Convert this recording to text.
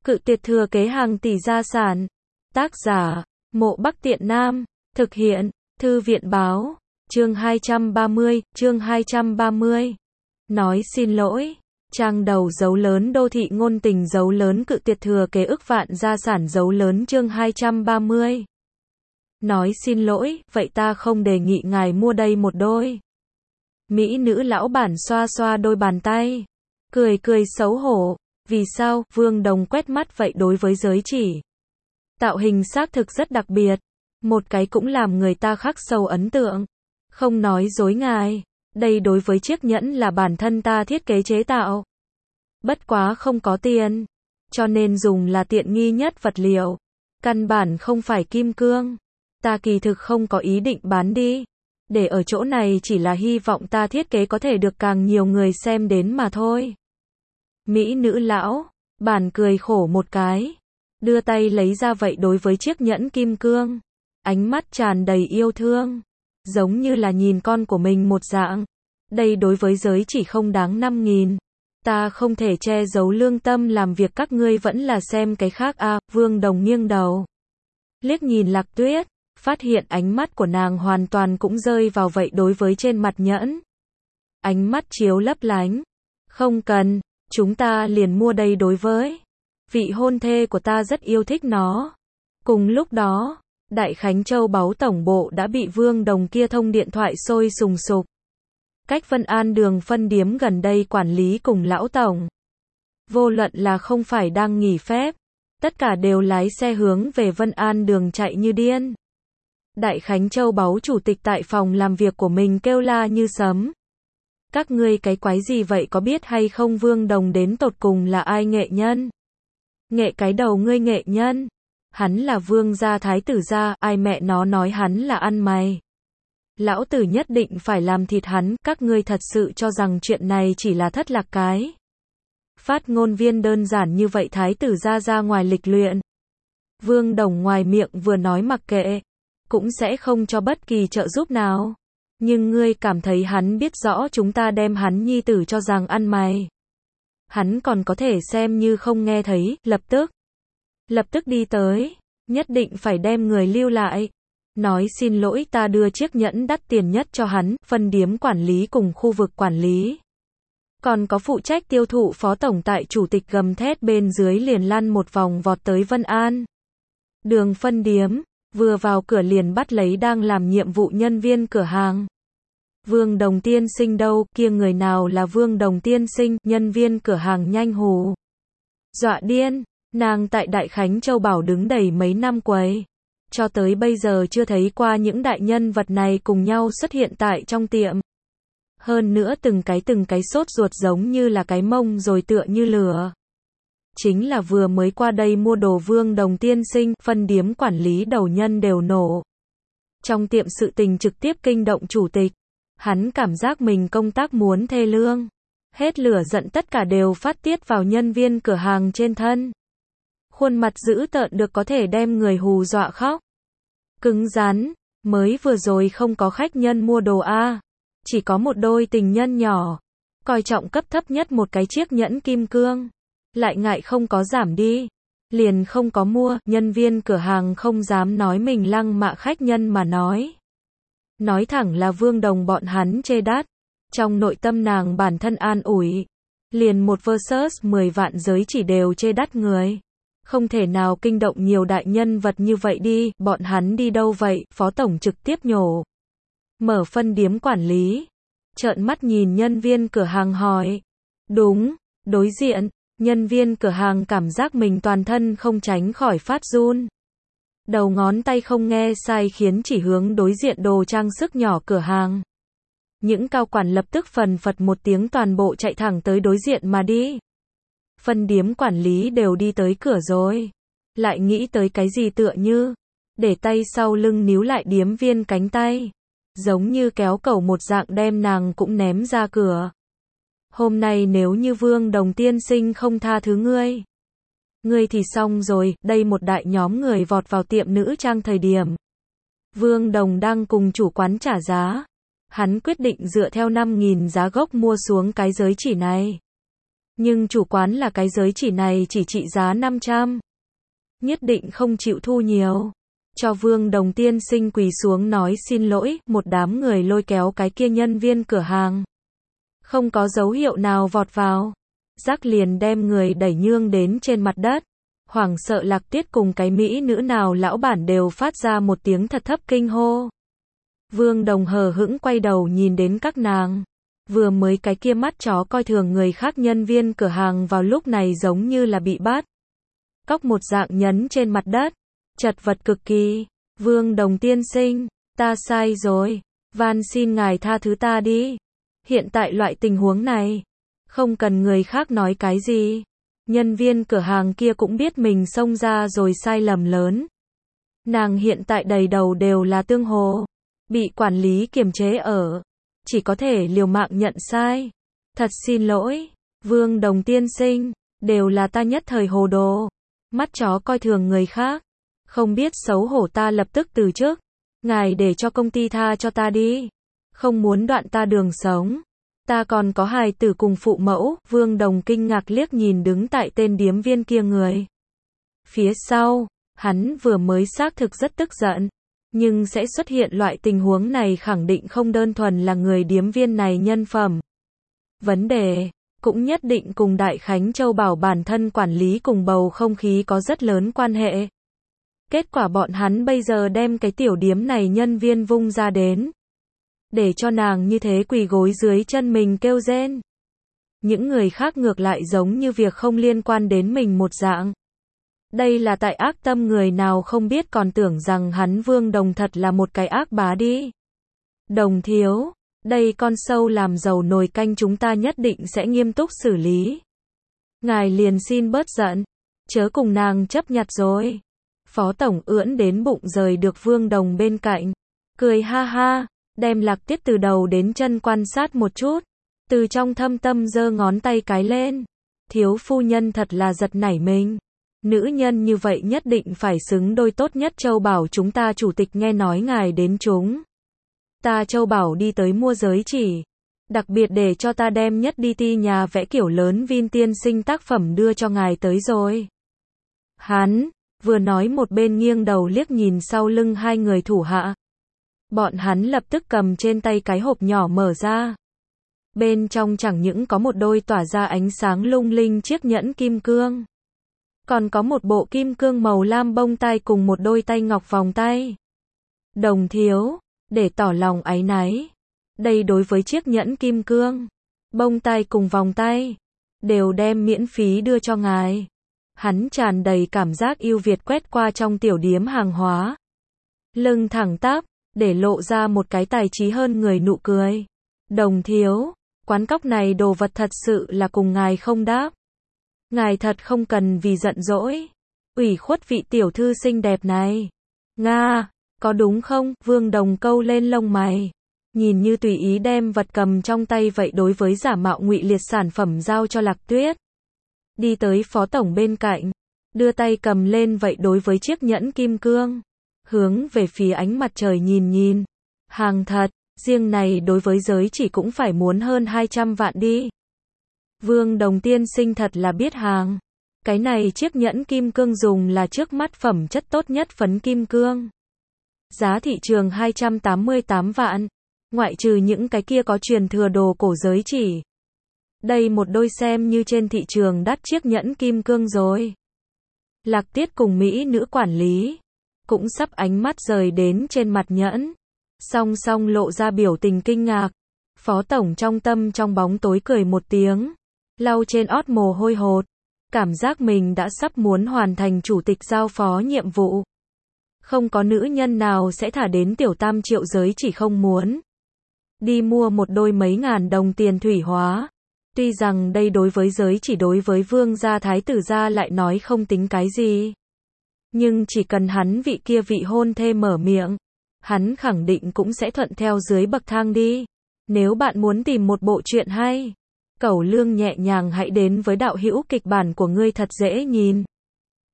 Cự tuyệt thừa kế hàng tỷ gia sản. Tác giả, Mộ Bắc Tiện Nam. Thực hiện, Thư viện báo. Chương 230. Nói xin lỗi. Trang đầu dấu lớn đô thị ngôn tình dấu lớn cự tuyệt thừa kế ức vạn gia sản dấu lớn chương 230. Nói xin lỗi, vậy ta không đề nghị ngài mua đây một đôi. Mỹ nữ lão bản xoa xoa đôi bàn tay. Cười cười xấu hổ. Vì sao? Vương Đồng quét mắt vậy đối với giới chỉ. Tạo hình xác thực rất đặc biệt. Một cái cũng làm người ta khắc sâu ấn tượng. Không nói dối ngài. Đây đối với chiếc nhẫn là bản thân ta thiết kế chế tạo. Bất quá không có tiền. Cho nên dùng là tiện nghi nhất vật liệu. Căn bản không phải kim cương. Ta kỳ thực không có ý định bán đi. Để ở chỗ này chỉ là hy vọng ta thiết kế có thể được càng nhiều người xem đến mà thôi. Mỹ nữ lão bản cười khổ một cái. Đưa tay lấy ra vậy đối với chiếc nhẫn kim cương. Ánh mắt tràn đầy yêu thương. Giống như là nhìn con của mình một dạng. Đây đối với giới chỉ không đáng 5.000. Ta không thể che giấu lương tâm làm việc các ngươi vẫn là xem cái khác à. Vương Đồng nghiêng đầu. Liếc nhìn Lạc Tuyết. Phát hiện ánh mắt của nàng hoàn toàn cũng rơi vào vậy đối với trên mặt nhẫn. Ánh mắt chiếu lấp lánh. Không cần, chúng ta liền mua đây đối với. Vị hôn thê của ta rất yêu thích nó. Cùng lúc đó, Đại Khánh Châu Báu tổng bộ đã bị Vương Đồng kia thông điện thoại sôi sùng sục. Cách Vân An đường phân điếm gần đây quản lý cùng lão tổng. Vô luận là không phải đang nghỉ phép. Tất cả đều lái xe hướng về Vân An đường chạy như điên. Đại Khánh Châu Báu chủ tịch tại phòng làm việc của mình kêu la như sấm. Các ngươi cái quái gì vậy có biết hay không Vương Đồng đến tột cùng là ai nghệ nhân? Nghệ cái đầu ngươi nghệ nhân. Hắn là vương gia thái tử gia, ai mẹ nó nói hắn là ăn mày. Lão tử nhất định phải làm thịt hắn, các ngươi thật sự cho rằng chuyện này chỉ là thất lạc cái. Phát ngôn viên đơn giản như vậy thái tử gia ra ngoài lịch luyện. Vương Đồng ngoài miệng vừa nói mặc kệ. Cũng sẽ không cho bất kỳ trợ giúp nào. Nhưng ngươi cảm thấy hắn biết rõ chúng ta đem hắn nhi tử cho rằng ăn mày. Hắn còn có thể xem như không nghe thấy, lập tức đi tới. Nhất định phải đem người lưu lại. Nói xin lỗi ta đưa chiếc nhẫn đắt tiền nhất cho hắn, phân điếm quản lý cùng khu vực quản lý. Còn có phụ trách tiêu thụ phó tổng tại chủ tịch gầm thét bên dưới liền lăn một vòng vọt tới Vân An. Đường phân điếm. Vừa vào cửa liền bắt lấy đang làm nhiệm vụ nhân viên cửa hàng. Vương Đồng tiên sinh đâu, kia người nào là Vương Đồng tiên sinh, nhân viên cửa hàng nhanh hù. Dọa điên, nàng tại Đại Khánh Châu Bảo đứng đầy mấy năm quầy. Cho tới bây giờ chưa thấy qua những đại nhân vật này cùng nhau xuất hiện tại trong tiệm. Hơn nữa từng cái sốt ruột giống như là cái mông rồi tựa như lửa. Chính là vừa mới qua đây mua đồ Vương Đồng tiên sinh, phân điếm quản lý đầu nhân đều nổ. Trong tiệm sự tình trực tiếp kinh động chủ tịch. Hắn cảm giác mình công tác muốn thê lương. Hết lửa giận tất cả đều phát tiết vào nhân viên cửa hàng trên thân. Khuôn mặt dữ tợn được có thể đem người hù dọa khóc. Cứng rắn, mới vừa rồi không có khách nhân mua đồ a, chỉ có một đôi tình nhân nhỏ. Coi trọng cấp thấp nhất một cái chiếc nhẫn kim cương. Lại ngại không có giảm đi. Liền không có mua, nhân viên cửa hàng không dám nói mình lăng mạ khách nhân mà nói. Nói thẳng là Vương Đồng bọn hắn chê đắt. Trong nội tâm nàng bản thân an ủi. Liền một versus 10 vạn giới chỉ đều chê đắt người. Không thể nào kinh động nhiều đại nhân vật như vậy đi, bọn hắn đi đâu vậy, phó tổng trực tiếp nhổ. Mở phân điếm quản lý. Trợn mắt nhìn nhân viên cửa hàng hỏi. Đúng, đối diện. Nhân viên cửa hàng cảm giác mình toàn thân không tránh khỏi phát run. Đầu ngón tay không nghe sai khiến chỉ hướng đối diện đồ trang sức nhỏ cửa hàng. Những cao quản lập tức phần phật một tiếng toàn bộ chạy thẳng tới đối diện mà đi. Phân điếm quản lý đều đi tới cửa rồi. Lại nghĩ tới cái gì tựa như. Để tay sau lưng níu lại điếm viên cánh tay. Giống như kéo cẩu một dạng đem nàng cũng ném ra cửa. Hôm nay nếu như Vương Đồng tiên sinh không tha thứ ngươi. Ngươi thì xong rồi, đây một đại nhóm người vọt vào tiệm nữ trang thời điểm. Vương Đồng đang cùng chủ quán trả giá. Hắn quyết định dựa theo 5.000 giá gốc mua xuống cái giới chỉ này. Nhưng chủ quán là cái giới chỉ này chỉ trị giá 500. Nhất định không chịu thu nhiều. Cho Vương Đồng tiên sinh quỳ xuống nói xin lỗi, một đám người lôi kéo cái kia nhân viên cửa hàng. Không có dấu hiệu nào vọt vào. Giác liền đem người đẩy nhương đến trên mặt đất. Hoảng sợ Lạc Tiết cùng cái mỹ nữ nào lão bản đều phát ra một tiếng thật thấp kinh hô. Vương Đồng hờ hững quay đầu nhìn đến các nàng. Vừa mới cái kia mắt chó coi thường người khác nhân viên cửa hàng vào lúc này giống như là bị bắt cóc một dạng nhấn trên mặt đất. Chật vật cực kỳ. Vương Đồng tiên sinh, ta sai rồi. Van xin ngài tha thứ ta đi. Hiện tại loại tình huống này, không cần người khác nói cái gì. Nhân viên cửa hàng kia cũng biết mình xông ra rồi sai lầm lớn. Nàng hiện tại đầy đầu đều là tương hồ. Bị quản lý kiềm chế ở. Chỉ có thể liều mạng nhận sai. Thật xin lỗi, Vương Đồng tiên sinh, đều là ta nhất thời hồ đồ. Mắt chó coi thường người khác. Không biết xấu hổ ta lập tức từ chức. Ngài để cho công ty tha cho ta đi. Không muốn đoạn ta đường sống. Ta còn có hài tử cùng phụ mẫu. Vương Đồng kinh ngạc liếc nhìn đứng tại tên điếm viên kia người. Phía sau, hắn vừa mới xác thực rất tức giận. Nhưng sẽ xuất hiện loại tình huống này khẳng định không đơn thuần là người điếm viên này nhân phẩm. Vấn đề, cũng nhất định cùng Đại Khánh Châu Bảo bản thân quản lý cùng bầu không khí có rất lớn quan hệ. Kết quả bọn hắn bây giờ đem cái tiểu điếm này nhân viên vung ra đến. Để cho nàng như thế quỳ gối dưới chân mình kêu rên. Những người khác ngược lại giống như việc không liên quan đến mình một dạng. Đây là tại ác tâm người nào không biết còn tưởng rằng hắn Vương Đồng thật là một cái ác bá đi. Đồng thiếu, đây con sâu làm dầu nồi canh chúng ta nhất định sẽ nghiêm túc xử lý. Ngài liền xin bớt giận, chớ cùng nàng chấp nhặt rồi. Phó tổng ưỡn đến bụng rời được Vương Đồng bên cạnh, cười ha ha, đem Lạc Tiết từ đầu đến chân quan sát một chút, từ trong thâm tâm giơ ngón tay cái lên. Thiếu phu nhân thật là giật nảy mình. Nữ nhân như vậy nhất định phải xứng đôi tốt nhất. Châu Bảo chúng ta chủ tịch nghe nói ngài đến chúng ta Châu Bảo đi tới mua giới chỉ, đặc biệt để cho ta đem nhất đi ti nhà vẽ kiểu lớn Vin tiên sinh tác phẩm đưa cho ngài tới rồi. Hắn vừa nói một bên nghiêng đầu liếc nhìn sau lưng hai người thủ hạ. Bọn hắn lập tức cầm trên tay cái hộp nhỏ mở ra. Bên trong chẳng những có một đôi tỏa ra ánh sáng lung linh chiếc nhẫn kim cương, còn có một bộ kim cương màu lam bông tai cùng một đôi tay ngọc vòng tay. Đồng thiếu, để tỏ lòng áy náy, đây đối với chiếc nhẫn kim cương, bông tai cùng vòng tay, đều đem miễn phí đưa cho ngài. Hắn tràn đầy cảm giác yêu Việt quét qua trong tiểu điếm hàng hóa. Lưng thẳng tắp, để lộ ra một cái tài trí hơn người nụ cười. Đồng thiếu, quán cóc này đồ vật thật sự là cùng ngài không đáp. Ngài thật không cần vì giận dỗi, ủy khuất vị tiểu thư xinh đẹp này. Nga, có đúng không? Vương Đồng câu lên lông mày. Nhìn như tùy ý đem vật cầm trong tay vậy đối với giả mạo ngụy liệt sản phẩm giao cho Lạc Tuyết. Đi tới phó tổng bên cạnh, đưa tay cầm lên vậy đối với chiếc nhẫn kim cương. Hướng về phía ánh mặt trời nhìn nhìn. Hàng thật, riêng này đối với giới chỉ cũng phải muốn hơn 200 vạn đi. Vương Đồng tiên sinh thật là biết hàng. Cái này chiếc nhẫn kim cương dùng là trước mắt phẩm chất tốt nhất phấn kim cương. Giá thị trường 288 vạn. Ngoại trừ những cái kia có truyền thừa đồ cổ giới chỉ. Đây một đôi xem như trên thị trường đắt chiếc nhẫn kim cương rồi. Lạc Tiết cùng mỹ nữ quản lý cũng sắp ánh mắt rời đến trên mặt nhẫn. Song song lộ ra biểu tình kinh ngạc. Phó tổng trong tâm trong bóng tối cười một tiếng, lau trên ót mồ hôi hột, cảm giác mình đã sắp muốn hoàn thành chủ tịch giao phó nhiệm vụ. Không có nữ nhân nào sẽ thả đến tiểu tam triệu giới chỉ không muốn đi mua một đôi mấy ngàn đồng tiền thủy hóa. Tuy rằng đây đối với giới chỉ đối với vương gia thái tử gia lại nói không tính cái gì. Nhưng chỉ cần hắn vị kia vị hôn thê mở miệng, hắn khẳng định cũng sẽ thuận theo dưới bậc thang đi. Nếu bạn muốn tìm một bộ truyện hay, cẩu lương nhẹ nhàng hãy đến với đạo hữu kịch bản của ngươi thật dễ nhìn.